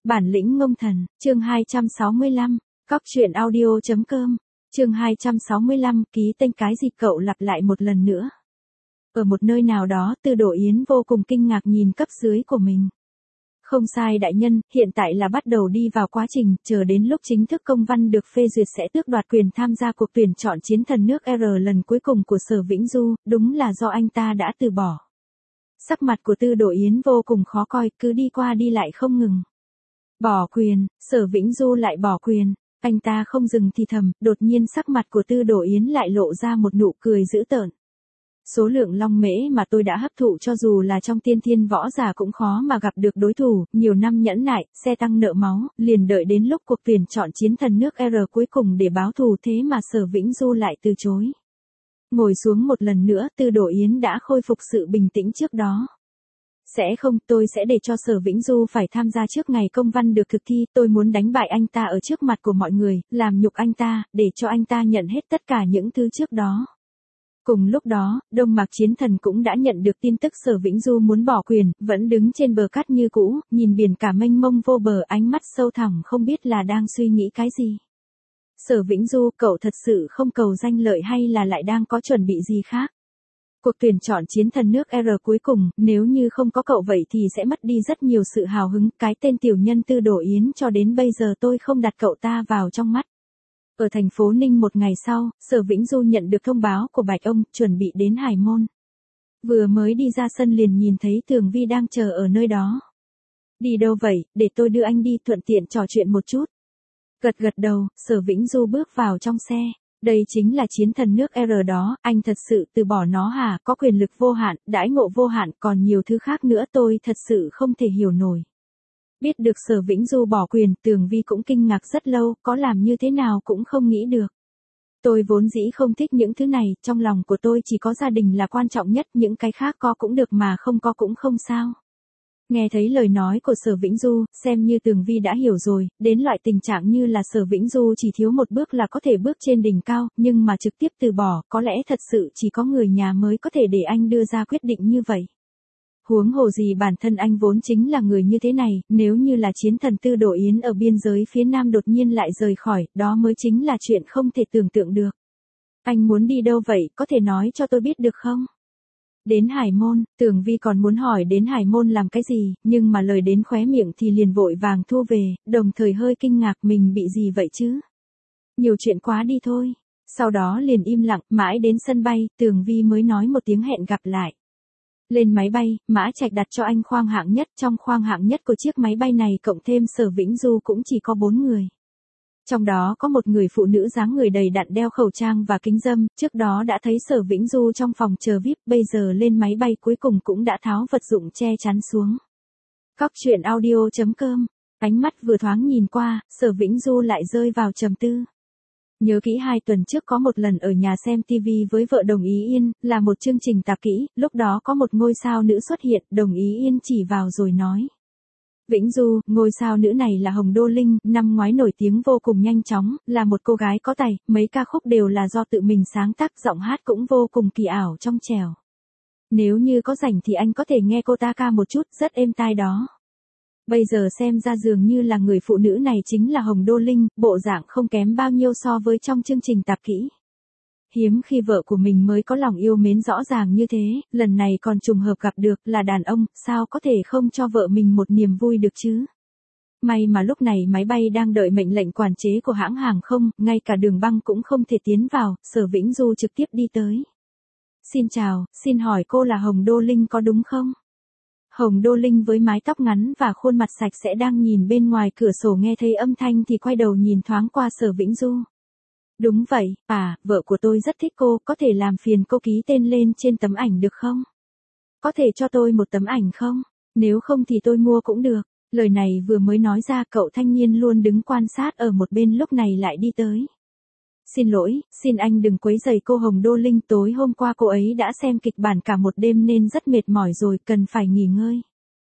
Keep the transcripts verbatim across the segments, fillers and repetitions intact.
Bản lĩnh ngông thần, chương hai trăm sáu mươi lăm, cóc truyện audio chấm com, chương hai trăm sáu mươi lăm, ký tên cái gì cậu lặp lại một lần nữa. Ở một nơi nào đó, Tư Đồ Yến vô cùng kinh ngạc nhìn cấp dưới của mình. Không sai đại nhân, hiện tại là bắt đầu đi vào quá trình, chờ đến lúc chính thức công văn được phê duyệt sẽ tước đoạt quyền tham gia cuộc tuyển chọn chiến thần nước R lần cuối cùng của Sở Vĩnh Du, đúng là do anh ta đã từ bỏ. Sắc mặt của Tư Đồ Yến vô cùng khó coi, cứ đi qua đi lại không ngừng. Bỏ quyền, Sở Vĩnh Du lại bỏ quyền, anh ta không dừng thì thầm, đột nhiên sắc mặt của Tư Đồ Yến lại lộ ra một nụ cười dữ tợn. Số lượng long mễ mà tôi đã hấp thụ cho dù là trong tiên thiên võ giả cũng khó mà gặp được đối thủ, nhiều năm nhẫn nại, xe tăng nợ máu, liền đợi đến lúc cuộc tuyển chọn chiến thần nước R cuối cùng để báo thù thế mà Sở Vĩnh Du lại từ chối. Ngồi xuống một lần nữa, Tư Đồ Yến đã khôi phục sự bình tĩnh trước đó. Sẽ không, tôi sẽ để cho Sở Vĩnh Du phải tham gia trước ngày công văn được thực thi, tôi muốn đánh bại anh ta ở trước mặt của mọi người, làm nhục anh ta, để cho anh ta nhận hết tất cả những thứ trước đó. Cùng lúc đó, Đông Mạc Chiến Thần cũng đã nhận được tin tức Sở Vĩnh Du muốn bỏ quyền, vẫn đứng trên bờ cát như cũ, nhìn biển cả mênh mông vô bờ, ánh mắt sâu thẳm không biết là đang suy nghĩ cái gì. Sở Vĩnh Du, cậu thật sự không cầu danh lợi hay là lại đang có chuẩn bị gì khác? Cuộc tuyển chọn chiến thần nước R cuối cùng, nếu như không có cậu vậy thì sẽ mất đi rất nhiều sự hào hứng, cái tên tiểu nhân Tư Đồ Yến cho đến bây giờ tôi không đặt cậu ta vào trong mắt. Ở thành phố Ninh một ngày sau, Sở Vĩnh Du nhận được thông báo của Bạch Ông, chuẩn bị đến Hải Môn. Vừa mới đi ra sân liền nhìn thấy Tường Vi đang chờ ở nơi đó. Đi đâu vậy, để tôi đưa anh đi, thuận tiện trò chuyện một chút. Gật gật đầu, Sở Vĩnh Du bước vào trong xe. Đây chính là chiến thần nước R đó, anh thật sự từ bỏ nó hả, có quyền lực vô hạn, đãi ngộ vô hạn, còn nhiều thứ khác nữa tôi thật sự không thể hiểu nổi. Biết được Sở Vĩnh Du bỏ quyền, Tường Vi cũng kinh ngạc rất lâu, có làm như thế nào cũng không nghĩ được. Tôi vốn dĩ không thích những thứ này, trong lòng của tôi chỉ có gia đình là quan trọng nhất, những cái khác có cũng được mà không có cũng không sao. Nghe thấy lời nói của Sở Vĩnh Du, xem như Tường Vi đã hiểu rồi, đến loại tình trạng như là Sở Vĩnh Du chỉ thiếu một bước là có thể bước trên đỉnh cao, nhưng mà trực tiếp từ bỏ, có lẽ thật sự chỉ có người nhà mới có thể để anh đưa ra quyết định như vậy. Huống hồ gì bản thân anh vốn chính là người như thế này, nếu như là chiến thần Tư Đồ Yến ở biên giới phía Nam đột nhiên lại rời khỏi, đó mới chính là chuyện không thể tưởng tượng được. Anh muốn đi đâu vậy, có thể nói cho tôi biết được không? Đến Hải Môn, Tường Vi còn muốn hỏi đến Hải Môn làm cái gì, nhưng mà lời đến khóe miệng thì liền vội vàng thu về, đồng thời hơi kinh ngạc mình bị gì vậy chứ? Nhiều chuyện quá đi thôi. Sau đó liền im lặng, mãi đến sân bay, Tường Vi mới nói một tiếng hẹn gặp lại. Lên máy bay, Mã Trạch đặt cho anh khoang hạng nhất, trong khoang hạng nhất của chiếc máy bay này cộng thêm Sở Vĩnh Du cũng chỉ có bốn người. Trong đó có một người phụ nữ dáng người đầy đặn đeo khẩu trang và kính râm, trước đó đã thấy Sở Vĩnh Du trong phòng chờ vi ai pi, bây giờ lên máy bay cuối cùng cũng đã tháo vật dụng che chắn xuống. Cóc truyện audio chấm com, ánh mắt vừa thoáng nhìn qua, Sở Vĩnh Du lại rơi vào trầm tư. Nhớ kỹ hai tuần trước có một lần ở nhà xem ti vi với vợ Đồng Ý Yên, là một chương trình tạp kỹ, lúc đó có một ngôi sao nữ xuất hiện, Đồng Ý Yên chỉ vào rồi nói. Vĩnh Du, ngôi sao nữ này là Hồng Đô Linh, năm ngoái nổi tiếng vô cùng nhanh chóng, là một cô gái có tài, mấy ca khúc đều là do tự mình sáng tác, giọng hát cũng vô cùng kỳ ảo trong trẻo. Nếu như có rảnh thì anh có thể nghe cô ta ca một chút, rất êm tai đó. Bây giờ xem ra dường như là người phụ nữ này chính là Hồng Đô Linh, bộ dạng không kém bao nhiêu so với trong chương trình tạp kỹ. Hiếm khi vợ của mình mới có lòng yêu mến rõ ràng như thế, lần này còn trùng hợp gặp được là đàn ông, sao có thể không cho vợ mình một niềm vui được chứ? May mà lúc này máy bay đang đợi mệnh lệnh quản chế của hãng hàng không, ngay cả đường băng cũng không thể tiến vào, Sở Vĩnh Du trực tiếp đi tới. Xin chào, xin hỏi cô là Hồng Đô Linh có đúng không? Hồng Đô Linh với mái tóc ngắn và khuôn mặt sạch sẽ đang nhìn bên ngoài cửa sổ, nghe thấy âm thanh thì quay đầu nhìn thoáng qua Sở Vĩnh Du. Đúng vậy, à, vợ của tôi rất thích cô, có thể làm phiền cô ký tên lên trên tấm ảnh được không? Có thể cho tôi một tấm ảnh không? Nếu không thì tôi mua cũng được. Lời này vừa mới nói ra, cậu thanh niên luôn đứng quan sát ở một bên lúc này lại đi tới. Xin lỗi, xin anh đừng quấy rầy cô Hồng Đô Linh, tối hôm qua cô ấy đã xem kịch bản cả một đêm nên rất mệt mỏi rồi, cần phải nghỉ ngơi.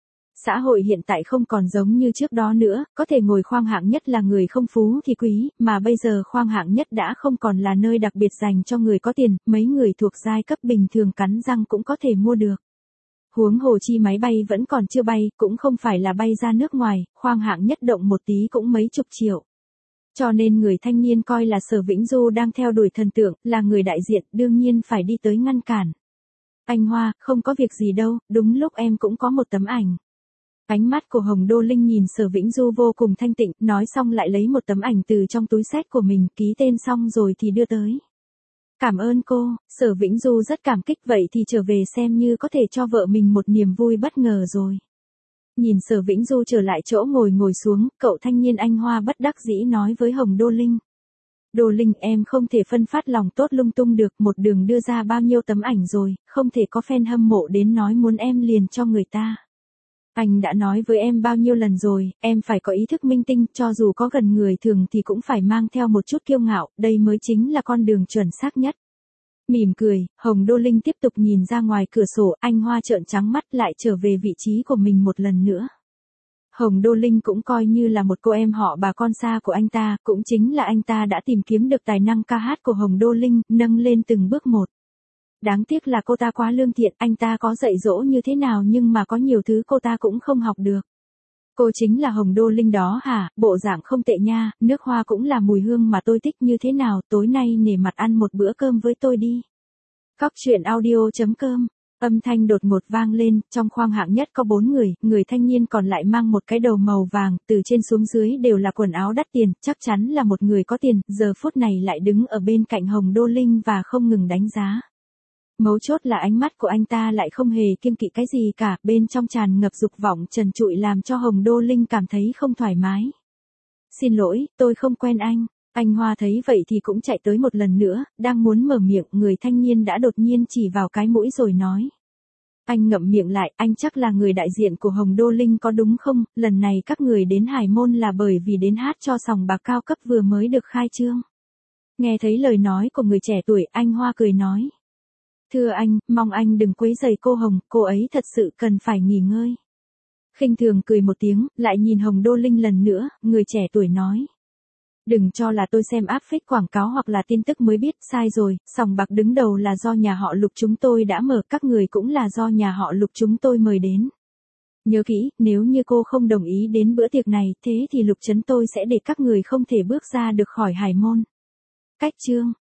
Xã hội hiện tại không còn giống như trước đó nữa, có thể ngồi khoang hạng nhất là người không phú thì quý, mà bây giờ khoang hạng nhất đã không còn là nơi đặc biệt dành cho người có tiền, mấy người thuộc giai cấp bình thường cắn răng cũng có thể mua được. Huống hồ chi máy bay vẫn còn chưa bay, cũng không phải là bay ra nước ngoài, khoang hạng nhất động một tí cũng mấy chục triệu. Cho nên người thanh niên coi là Sở Vĩnh Du đang theo đuổi thần tượng, là người đại diện, đương nhiên phải đi tới ngăn cản. Anh Hoa, không có việc gì đâu, đúng lúc em cũng có một tấm ảnh. Ánh mắt của Hồng Đô Linh nhìn Sở Vĩnh Du vô cùng thanh tịnh, nói xong lại lấy một tấm ảnh từ trong túi xách của mình, ký tên xong rồi thì đưa tới. Cảm ơn cô, Sở Vĩnh Du rất cảm kích, vậy thì trở về xem như có thể cho vợ mình một niềm vui bất ngờ rồi. Nhìn Sở Vĩnh Du trở lại chỗ ngồi ngồi xuống, cậu thanh niên anh Hoa bất đắc dĩ nói với Hồng Đô Linh. Đô Linh, em không thể phân phát lòng tốt lung tung được, một đường đưa ra bao nhiêu tấm ảnh rồi, không thể có fan hâm mộ đến nói muốn em liền cho người ta. Anh đã nói với em bao nhiêu lần rồi, em phải có ý thức minh tinh, cho dù có gần người thường thì cũng phải mang theo một chút kiêu ngạo, đây mới chính là con đường chuẩn xác nhất. Mỉm cười, Hồng Đô Linh tiếp tục nhìn ra ngoài cửa sổ, anh Hoa trợn trắng mắt lại trở về vị trí của mình một lần nữa. Hồng Đô Linh cũng coi như là một cô em họ bà con xa của anh ta, cũng chính là anh ta đã tìm kiếm được tài năng ca hát của Hồng Đô Linh, nâng lên từng bước một. Đáng tiếc là cô ta quá lương thiện, anh ta có dạy dỗ như thế nào nhưng mà có nhiều thứ cô ta cũng không học được. Cô chính là Hồng Đô Linh đó hả, bộ dạng không tệ nha, nước hoa cũng là mùi hương mà tôi thích như thế nào, tối nay nể mặt ăn một bữa cơm với tôi đi. Cóc truyện audio chấm com. Âm thanh đột ngột vang lên, trong khoang hạng nhất có bốn người, người thanh niên còn lại mang một cái đầu màu vàng, từ trên xuống dưới đều là quần áo đắt tiền, chắc chắn là một người có tiền, giờ phút này lại đứng ở bên cạnh Hồng Đô Linh và không ngừng đánh giá. Mấu chốt là ánh mắt của anh ta lại không hề kiêng kỵ cái gì cả, bên trong tràn ngập dục vọng trần trụi làm cho Hồng Đô Linh cảm thấy không thoải mái. Xin lỗi, tôi không quen anh. Anh Hoa thấy vậy thì cũng chạy tới một lần nữa, đang muốn mở miệng, người thanh niên đã đột nhiên chỉ vào cái mũi rồi nói. Anh ngậm miệng lại, anh chắc là người đại diện của Hồng Đô Linh có đúng không, lần này các người đến Hải Môn là bởi vì đến hát cho sòng bạc cao cấp vừa mới được khai trương. Nghe thấy lời nói của người trẻ tuổi, anh Hoa cười nói. Thưa anh, mong anh đừng quấy rầy cô Hồng, cô ấy thật sự cần phải nghỉ ngơi. Khinh thường cười một tiếng, lại nhìn Hồng Đô Linh lần nữa, người trẻ tuổi nói. Đừng cho là tôi xem áp phích quảng cáo hoặc là tin tức mới biết, sai rồi, sòng bạc đứng đầu là do nhà họ Lục chúng tôi đã mở, các người cũng là do nhà họ Lục chúng tôi mời đến. Nhớ kỹ, nếu như cô không đồng ý đến bữa tiệc này, thế thì Lục trấn tôi sẽ để các người không thể bước ra được khỏi Hải Môn. Cách chương